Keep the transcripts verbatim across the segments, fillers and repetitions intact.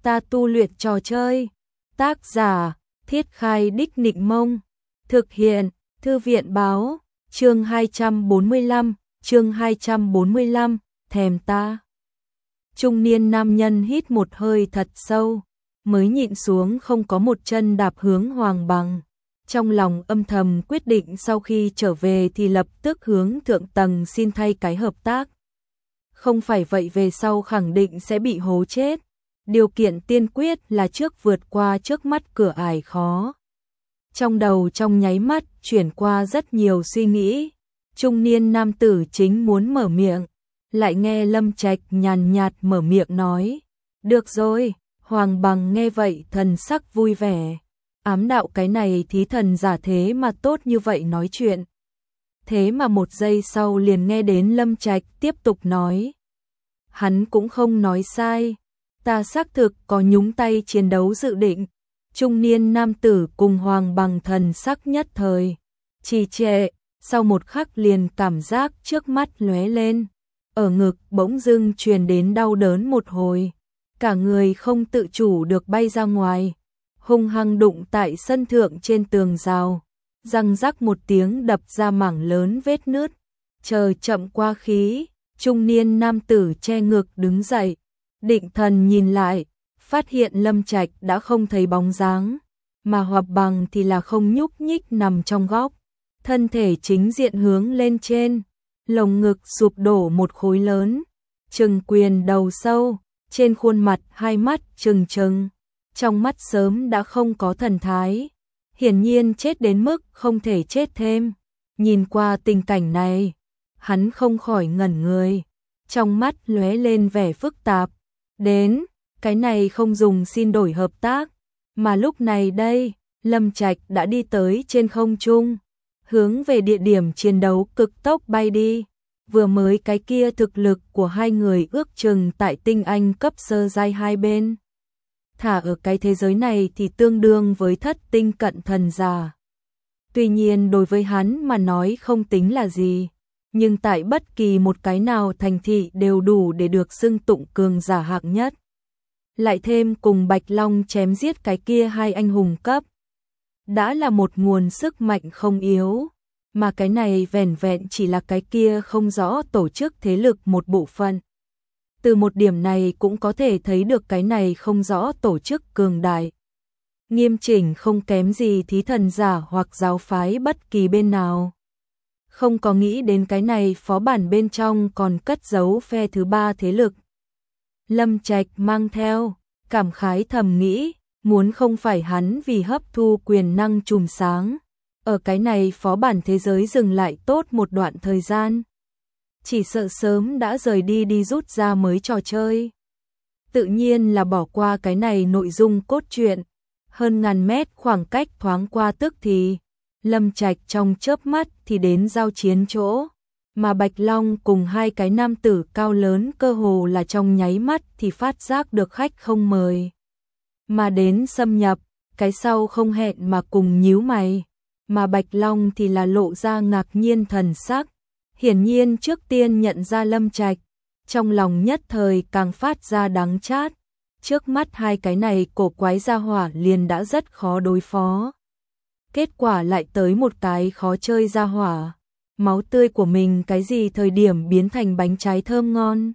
ta tu luyện trò chơi. Tác giả, Thiết Khai Đích Nịnh Mông. Thực hiện, Thư viện Báo. Chương hai trăm bốn mươi lăm, chương hai trăm bốn mươi lăm, thèm ta. Trung niên nam nhân hít một hơi thật sâu, mới nhịn xuống không có một chân đạp hướng Hoàng Bằng. Trong lòng âm thầm quyết định sau khi trở về thì lập tức hướng thượng tầng xin thay cái hợp tác. Không phải vậy về sau khẳng định sẽ bị hố chết. Điều kiện tiên quyết là trước vượt qua trước mắt cửa ải khó. Trong đầu trong nháy mắt chuyển qua rất nhiều suy nghĩ. Trung niên nam tử chính muốn mở miệng, lại nghe Lâm Trạch nhàn nhạt mở miệng nói. Được rồi, Hoàng Bằng nghe vậy thần sắc vui vẻ. Ám đạo cái này thí thần giả thế mà tốt như vậy nói chuyện. Thế mà một giây sau liền nghe đến Lâm Trạch tiếp tục nói. Hắn cũng không nói sai. Ta xác thực có nhúng tay chiến đấu dự định. Trung niên nam tử cùng Hoàng Bằng thần sắc nhất thời trì trệ, sau một khắc liền cảm giác trước mắt lóe lên, ở ngực bỗng dưng truyền đến đau đớn một hồi, cả người không tự chủ được bay ra ngoài, hung hăng đụng tại sân thượng trên tường rào, răng rắc một tiếng đập ra mảng lớn vết nứt. Chờ chậm qua khí, trung niên nam tử che ngực đứng dậy, định thần nhìn lại, phát hiện Lâm Trạch đã không thấy bóng dáng, mà Hoàng Bằng thì là không nhúc nhích nằm trong góc, thân thể chính diện hướng lên trên, lồng ngực sụp đổ một khối lớn, trừng quyền đầu sâu, trên khuôn mặt hai mắt trừng trừng, trong mắt sớm đã không có thần thái, hiển nhiên chết đến mức không thể chết thêm. Nhìn qua tình cảnh này, hắn không khỏi ngẩn người, trong mắt lóe lên vẻ phức tạp. Đến, cái này không dùng xin đổi hợp tác, mà lúc này đây, Lâm Trạch đã đi tới trên không trung, hướng về địa điểm chiến đấu cực tốc bay đi. Vừa mới cái kia thực lực của hai người ước chừng tại tinh anh cấp sơ giai hai bên. Thả ở cái thế giới này thì tương đương với thất tinh cận thần giả. Tuy nhiên đối với hắn mà nói không tính là gì, nhưng tại bất kỳ một cái nào thành thị đều đủ để được xưng tụng cường giả hạng nhất. Lại thêm cùng Bạch Long chém giết cái kia hai anh hùng cấp, đã là một nguồn sức mạnh không yếu, mà cái này vẻn vẹn chỉ là cái kia không rõ tổ chức thế lực một bộ phận. Từ một điểm này cũng có thể thấy được cái này không rõ tổ chức cường đại, nghiêm chỉnh không kém gì thí thần giả hoặc giáo phái bất kỳ bên nào. Không có nghĩ đến cái này phó bản bên trong còn cất giấu phe thứ ba thế lực. Lâm Trạch mang theo, cảm khái thầm nghĩ, muốn không phải hắn vì hấp thu quyền năng chùm sáng, ở cái này phó bản thế giới dừng lại tốt một đoạn thời gian. Chỉ sợ sớm đã rời đi đi rút ra mới trò chơi. Tự nhiên là bỏ qua cái này nội dung cốt truyện, hơn ngàn mét khoảng cách thoáng qua tức thì, Lâm Trạch trong chớp mắt thì đến giao chiến chỗ. Mà Bạch Long cùng hai cái nam tử cao lớn cơ hồ là trong nháy mắt thì phát giác được khách không mời mà đến xâm nhập, cái sau không hẹn mà cùng nhíu mày, mà Bạch Long thì là lộ ra ngạc nhiên thần sắc, hiển nhiên trước tiên nhận ra Lâm Trạch, trong lòng nhất thời càng phát ra đắng chát, trước mắt hai cái này cổ quái gia hỏa liền đã rất khó đối phó. Kết quả lại tới một cái khó chơi gia hỏa. Máu tươi của mình cái gì thời điểm biến thành bánh trái thơm ngon.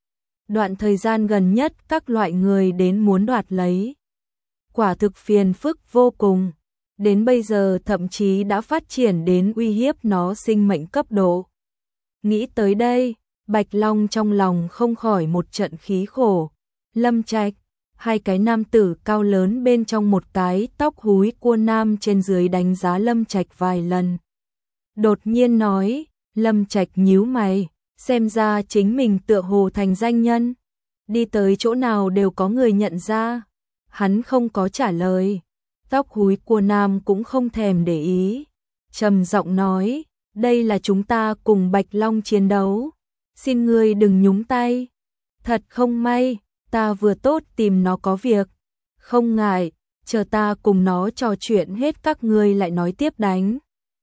Đoạn thời gian gần nhất các loại người đến muốn đoạt lấy. Quả thực phiền phức vô cùng. Đến bây giờ thậm chí đã phát triển đến uy hiếp nó sinh mệnh cấp độ. Nghĩ tới đây, Bạch Long trong lòng không khỏi một trận khí khổ. Lâm Trạch, hai cái nam tử cao lớn bên trong một cái tóc húi cua nam trên dưới đánh giá Lâm Trạch vài lần. Đột nhiên nói, Lâm Trạch nhíu mày, xem ra chính mình tựa hồ thành danh nhân. Đi tới chỗ nào đều có người nhận ra. Hắn không có trả lời. Tóc húi của nam cũng không thèm để ý. Trầm giọng nói, đây là chúng ta cùng Bạch Long chiến đấu. Xin ngươi đừng nhúng tay. Thật không may, ta vừa tốt tìm nó có việc. Không ngại, chờ ta cùng nó trò chuyện hết các ngươi lại nói tiếp đánh.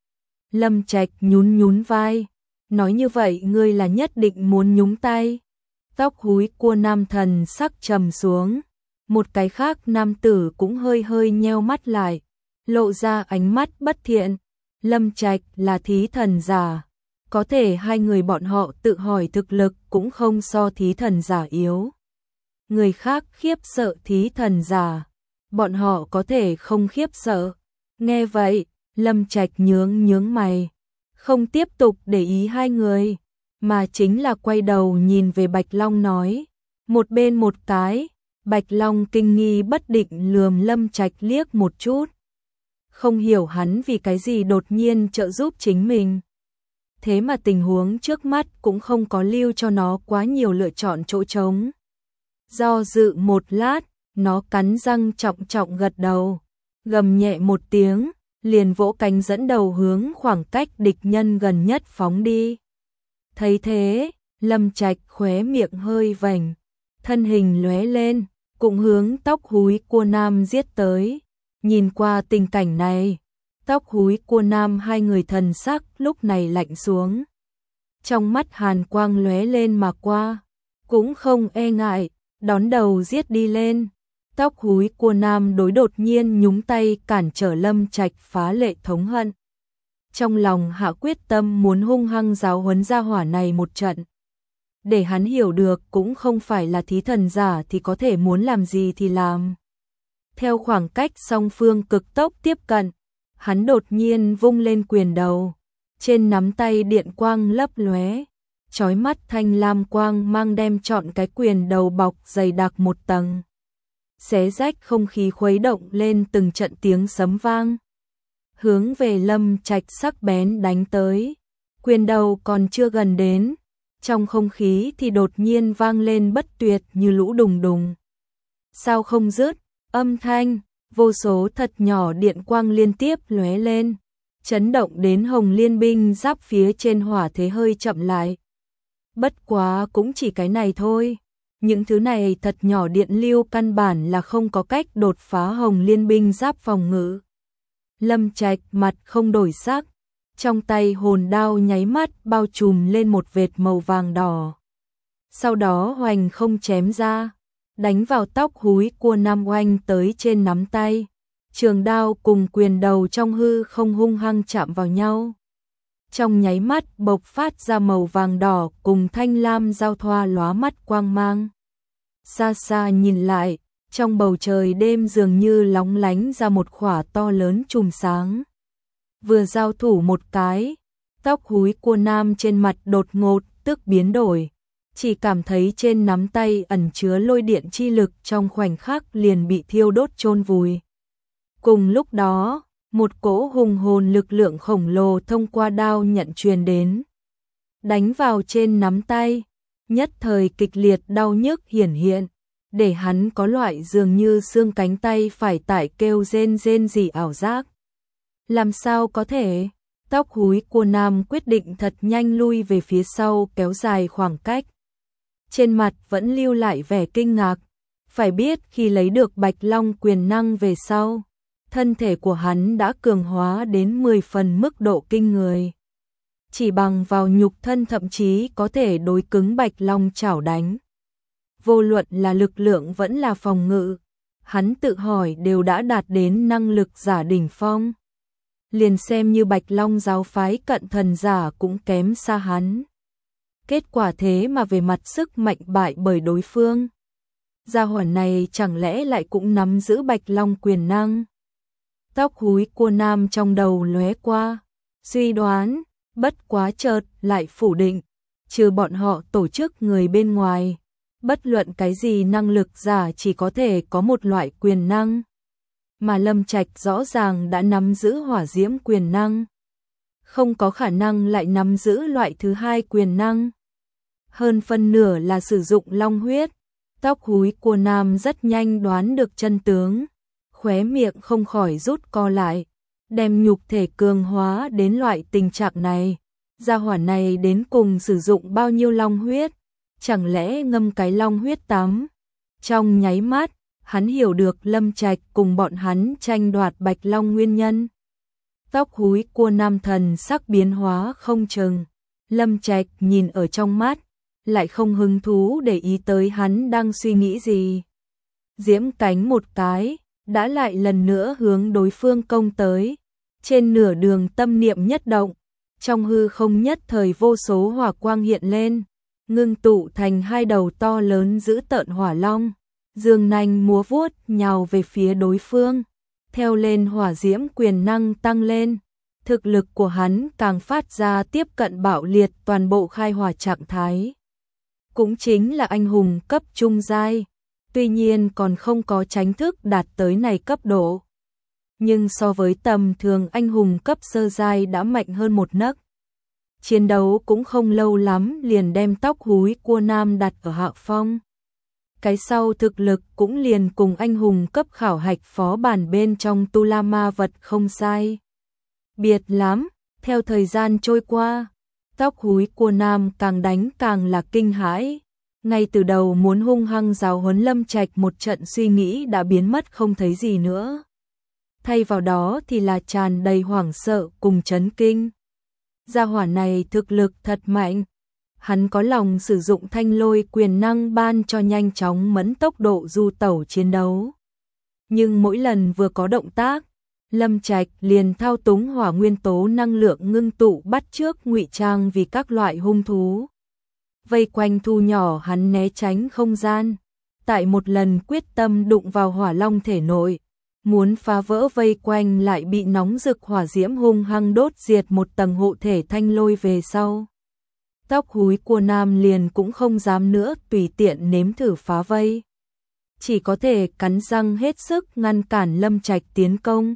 Lâm Trạch nhún nhún vai, nói như vậy ngươi là nhất định muốn nhúng tay. Tóc húi cua nam thần sắc trầm xuống, Một cái khác nam tử cũng hơi hơi nheo mắt lại, lộ ra ánh mắt bất thiện. Lâm Trạch là thí thần giả, có thể hai người bọn họ tự hỏi thực lực cũng không so thí thần giả yếu. Người khác khiếp sợ thí thần giả, bọn họ có thể không khiếp sợ. Nghe vậy, Lâm Trạch nhướng nhướng mày, không tiếp tục để ý hai người, mà chính là quay đầu nhìn về Bạch Long nói, một bên một cái. Bạch Long kinh nghi bất định lườm Lâm Trạch liếc một chút. Không hiểu hắn vì cái gì đột nhiên trợ giúp chính mình. Thế mà tình huống trước mắt cũng không có lưu cho nó quá nhiều lựa chọn chỗ trống. Do dự một lát, nó cắn răng trọng trọng gật đầu, gầm nhẹ một tiếng, liền vỗ cánh dẫn đầu hướng khoảng cách địch nhân gần nhất phóng đi. Thấy thế, Lâm Trạch khóe miệng hơi vành, thân hình lóe lên, cũng hướng tóc húi cua nam giết tới. Nhìn qua tình cảnh này, tóc húi cua nam hai người thần sắc lúc này lạnh xuống. Trong mắt hàn quang lóe lên mà qua, cũng không e ngại, đón đầu giết đi lên. Tóc húi cua nam đối đột nhiên nhúng tay cản trở Lâm Trạch phá lệ thống hận. Trong lòng hạ quyết tâm muốn hung hăng giáo huấn gia hỏa này một trận. Để hắn hiểu được cũng không phải là thí thần giả thì có thể muốn làm gì thì làm. Theo khoảng cách song phương cực tốc tiếp cận, hắn đột nhiên vung lên quyền đầu, trên nắm tay điện quang lấp lóe, chói mắt thanh lam quang mang đem trọn cái quyền đầu bọc dày đặc một tầng. Xé rách không khí khuấy động lên từng trận tiếng sấm vang. Hướng về Lâm Trạch sắc bén đánh tới, quyền đầu còn chưa gần đến, trong không khí thì đột nhiên vang lên bất tuyệt như lũ đùng đùng. Sao không dứt, âm thanh, vô số thật nhỏ điện quang liên tiếp lóe lên, chấn động đến Hồng Liên binh giáp phía trên hỏa thế hơi chậm lại. Bất quá cũng chỉ cái này thôi, những thứ này thật nhỏ điện lưu căn bản là không có cách đột phá Hồng Liên binh giáp phòng ngự. Lâm Trạch mặt không đổi sắc, trong tay hồn đao nháy mắt bao trùm lên một vệt màu vàng đỏ. Sau đó hoành không chém ra, đánh vào tóc húi cua nam oanh tới trên nắm tay. Trường đao cùng quyền đầu trong hư không hung hăng chạm vào nhau. Trong nháy mắt bộc phát ra màu vàng đỏ cùng thanh lam giao thoa lóa mắt quang mang. Xa xa nhìn lại, trong bầu trời đêm dường như lóng lánh ra một khỏa to lớn chùm sáng. Vừa giao thủ một cái, tóc húi cua nam trên mặt đột ngột tức biến đổi, chỉ cảm thấy trên nắm tay ẩn chứa lôi điện chi lực trong khoảnh khắc liền bị thiêu đốt chôn vùi. Cùng lúc đó, một cỗ hùng hồn lực lượng khổng lồ thông qua đao nhận truyền đến, đánh vào trên nắm tay, nhất thời kịch liệt đau nhức hiển hiện, để hắn có loại dường như xương cánh tay phải tại kêu rên rên rỉ ảo giác. Làm sao có thể? Tóc húi cua nam quyết định thật nhanh lui về phía sau kéo dài khoảng cách. Trên mặt vẫn lưu lại vẻ kinh ngạc, phải biết khi lấy được Bạch Long quyền năng về sau, thân thể của hắn đã cường hóa đến mười phần mức độ kinh người. Chỉ bằng vào nhục thân thậm chí có thể đối cứng Bạch Long chảo đánh. Vô luận là lực lượng vẫn là phòng ngự, hắn tự hỏi đều đã đạt đến năng lực giả đỉnh phong. Liền xem như Bạch Long giáo phái cận thần giả cũng kém xa hắn. Kết quả thế mà về mặt sức mạnh bại bởi đối phương. Gia hỏa này chẳng lẽ lại cũng nắm giữ Bạch Long quyền năng? Tóc húi cua nam trong đầu lóe qua, suy đoán, bất quá chợt lại phủ định, trừ bọn họ tổ chức người bên ngoài, bất luận cái gì năng lực giả chỉ có thể có một loại quyền năng. Mà Lâm Trạch rõ ràng đã nắm giữ hỏa diễm quyền năng, không có khả năng lại nắm giữ loại thứ hai quyền năng. Hơn phân nửa là sử dụng long huyết. Tóc húi cua nam rất nhanh đoán được chân tướng, khóe miệng không khỏi rút co lại, đem nhục thể cường hóa đến loại tình trạng này. Gia hỏa này đến cùng sử dụng bao nhiêu long huyết? Chẳng lẽ ngâm cái long huyết tắm? Trong nháy mắt, hắn hiểu được Lâm Trạch cùng bọn hắn tranh đoạt Bạch Long nguyên nhân. Tóc húi cua nam thần sắc biến hóa không chừng. Lâm Trạch nhìn ở trong mắt, lại không hứng thú để ý tới hắn đang suy nghĩ gì. diễm cánh một cái, đã lại lần nữa hướng đối phương công tới. Trên nửa đường tâm niệm nhất động, trong hư không nhất thời vô số hỏa quang hiện lên, ngưng tụ thành hai đầu to lớn dữ tợn hỏa long, dương nanh múa vuốt nhào về phía đối phương. Theo lên hỏa diễm quyền năng tăng lên, thực lực của hắn càng phát ra tiếp cận bạo liệt toàn bộ khai hỏa trạng thái. Cũng chính là anh hùng cấp trung giai, tuy nhiên còn không có tránh thức đạt tới này cấp độ. Nhưng so với tầm thường anh hùng cấp sơ giai đã mạnh hơn một nấc. Chiến đấu cũng không lâu lắm liền đem tóc húi cua nam đặt ở hạ phong. Cái sau thực lực cũng liền cùng anh hùng cấp khảo hạch phó bản bên trong tu la ma vật không sai biệt lắm. Theo thời gian trôi qua, tóc húi cua nam càng đánh càng là kinh hãi. Ngay từ đầu muốn hung hăng giáo huấn Lâm Trạch một trận suy nghĩ đã biến mất không thấy gì nữa. Thay vào đó thì là tràn đầy hoảng sợ cùng chấn kinh. Gia hỏa này thực lực thật mạnh. Hắn có lòng sử dụng thanh lôi quyền năng ban cho nhanh chóng mẫn tốc độ du tẩu chiến đấu. Nhưng mỗi lần vừa có động tác, Lâm Trạch liền thao túng hỏa nguyên tố năng lượng ngưng tụ bắt chước ngụy trang vì các loại hung thú. Vây quanh thu nhỏ hắn né tránh không gian. Tại một lần quyết tâm đụng vào hỏa long thể nội, muốn phá vỡ vây quanh lại bị nóng rực hỏa diễm hung hăng đốt diệt một tầng hộ thể thanh lôi về sau. Tóc húi cua nam liền cũng không dám nữa tùy tiện nếm thử phá vây. Chỉ có thể cắn răng hết sức ngăn cản Lâm Trạch tiến công.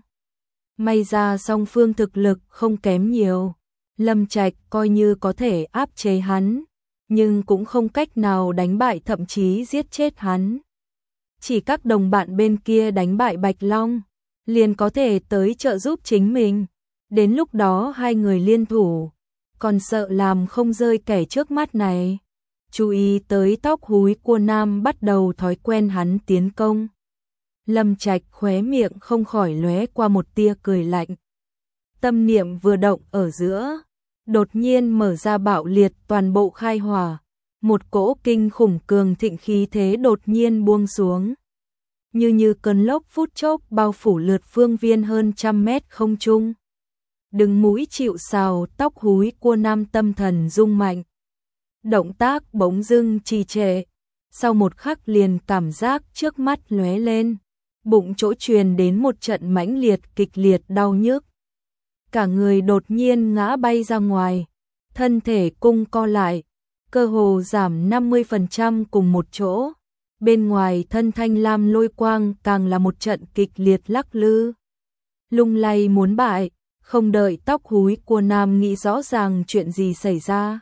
May ra song phương thực lực không kém nhiều. Lâm Trạch coi như có thể áp chế hắn, nhưng cũng không cách nào đánh bại thậm chí giết chết hắn. Chỉ các đồng bạn bên kia đánh bại Bạch Long, liền có thể tới trợ giúp chính mình. Đến lúc đó hai người liên thủ, còn sợ làm không rơi kẻ trước mắt này. Chú ý tới tóc húi cua nam bắt đầu thói quen hắn tiến công. Lâm Trạch khóe miệng không khỏi lóe qua một tia cười lạnh. Tâm niệm vừa động ở giữa, đột nhiên mở ra bạo liệt toàn bộ khai hỏa. Một cỗ kinh khủng cường thịnh khí thế đột nhiên buông xuống. Như như cơn lốc phút chốc bao phủ lượt phương viên hơn trăm mét không trung. Đứng mũi chịu sào, tóc húi cua nam tâm thần rung mạnh. Động tác bỗng dưng trì trệ. Sau một khắc liền cảm giác trước mắt lóe lên. Bụng chỗ truyền đến một trận mãnh liệt kịch liệt đau nhức. Cả người đột nhiên ngã bay ra ngoài. Thân thể cung co lại. Cơ hồ giảm năm mươi phần trăm cùng một chỗ. Bên ngoài thân thanh lam lôi quang càng là một trận kịch liệt lắc lư. Lung lay muốn bại. Không đợi tóc húi cua nam nghĩ rõ ràng chuyện gì xảy ra.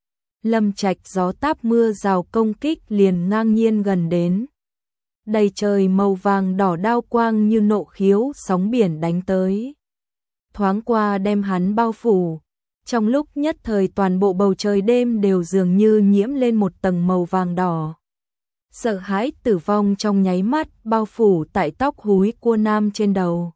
Lâm Trạch gió táp mưa rào công kích liền ngang nhiên gần đến. Đầy trời màu vàng đỏ đao quang như nộ khiếu sóng biển đánh tới. Thoáng qua đem hắn bao phủ. Trong lúc nhất thời toàn bộ bầu trời đêm đều dường như nhiễm lên một tầng màu vàng đỏ. Sợ hãi tử vong trong nháy mắt bao phủ tại tóc húi cua nam trên đầu.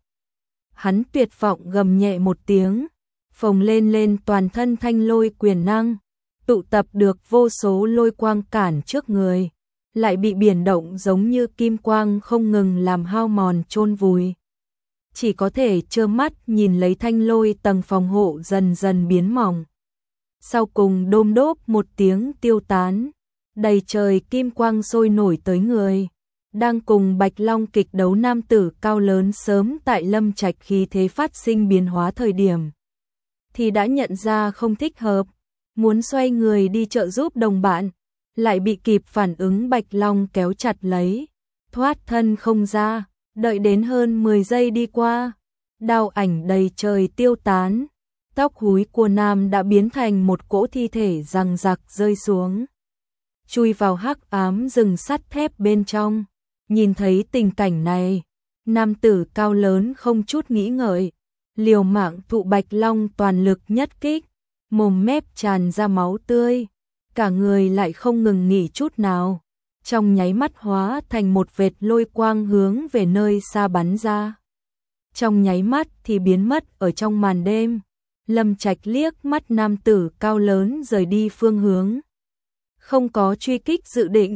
Hắn tuyệt vọng gầm nhẹ một tiếng, phồng lên lên toàn thân thanh lôi quyền năng, tụ tập được vô số lôi quang cản trước người, lại bị biển động giống như kim quang không ngừng làm hao mòn chôn vùi. Chỉ có thể trơ mắt nhìn lấy thanh lôi tầng phòng hộ dần dần biến mỏng. Sau cùng đôm đốp một tiếng tiêu tán, đầy trời kim quang sôi nổi tới người. Đang cùng Bạch Long kịch đấu nam tử cao lớn sớm tại Lâm Trạch khí thế phát sinh biến hóa thời điểm. Thì đã nhận ra không thích hợp, muốn xoay người đi trợ giúp đồng bạn, lại bị kịp phản ứng Bạch Long kéo chặt lấy, thoát thân không ra, đợi đến hơn mười giây đi qua. Đao ảnh đầy trời tiêu tán, tóc húi của nam đã biến thành một cỗ thi thể giằng giặc rơi xuống. Chui vào hắc ám rừng sắt thép bên trong. Nhìn thấy tình cảnh này, nam tử cao lớn không chút nghĩ ngợi, liều mạng thụ Bạch Long toàn lực nhất kích, mồm mép tràn ra máu tươi, cả người lại không ngừng nghỉ chút nào, trong nháy mắt hóa thành một vệt lôi quang hướng về nơi xa bắn ra. Trong nháy mắt thì biến mất ở trong màn đêm. Lâm Trạch liếc mắt nam tử cao lớn rời đi phương hướng, không có truy kích dự định,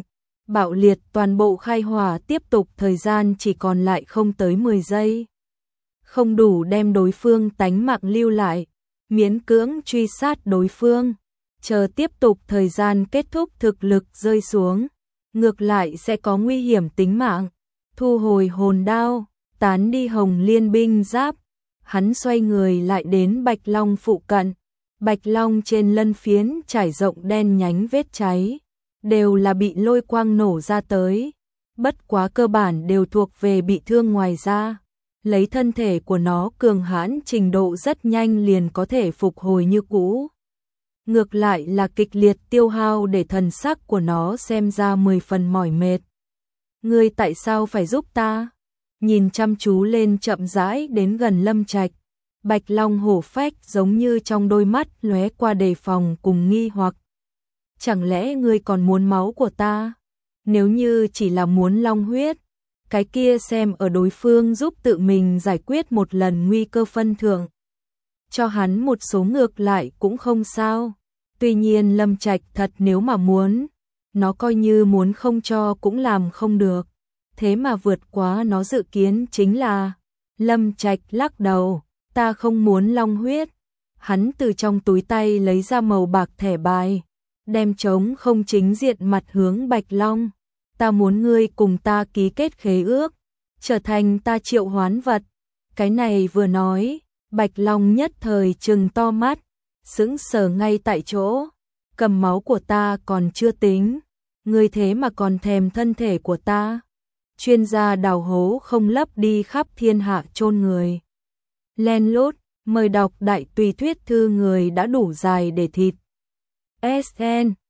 bạo liệt toàn bộ khai hỏa tiếp tục thời gian chỉ còn lại không tới mười giây. Không đủ đem đối phương tánh mạng lưu lại, miễn cưỡng truy sát đối phương, chờ tiếp tục thời gian kết thúc thực lực rơi xuống, ngược lại sẽ có nguy hiểm tính mạng. Thu hồi hồn đao, tán đi hồng liên binh giáp, hắn xoay người lại đến Bạch Long phụ cận. Bạch Long trên lân phiến trải rộng đen nhánh vết cháy, đều là bị lôi quang nổ ra tới, bất quá cơ bản đều thuộc về bị thương ngoài da. Lấy thân thể của nó cường hãn trình độ rất nhanh liền có thể phục hồi như cũ. Ngược lại là kịch liệt tiêu hao để thần sắc của nó xem ra mười phần mỏi mệt. Ngươi tại sao phải giúp ta? Nhìn chăm chú lên chậm rãi đến gần Lâm Trạch, Bạch Long hổ phách giống như trong đôi mắt lóe qua đề phòng cùng nghi hoặc. Chẳng lẽ ngươi còn muốn máu của ta? Nếu như chỉ là muốn long huyết, cái kia xem ở đối phương giúp tự mình giải quyết một lần nguy cơ phân thượng. Cho hắn một số ngược lại cũng không sao. Tuy nhiên Lâm Trạch thật nếu mà muốn, nó coi như muốn không cho cũng làm không được. Thế mà vượt quá nó dự kiến chính là, Lâm Trạch lắc đầu, ta không muốn long huyết. Hắn từ trong túi tay lấy ra màu bạc thẻ bài, đem trống không chính diện mặt hướng Bạch Long. Ta muốn ngươi cùng ta ký kết khế ước, trở thành ta triệu hoán vật. Cái này vừa nói, Bạch Long nhất thời trừng to mắt, sững sờ ngay tại chỗ. Cầm máu của ta còn chưa tính, ngươi thế mà còn thèm thân thể của ta. Chuyên gia đào hố không lấp đi khắp thiên hạ chôn người. Len lút, mời đọc đại tùy thuyết thư người đã đủ dài để thịt. ét en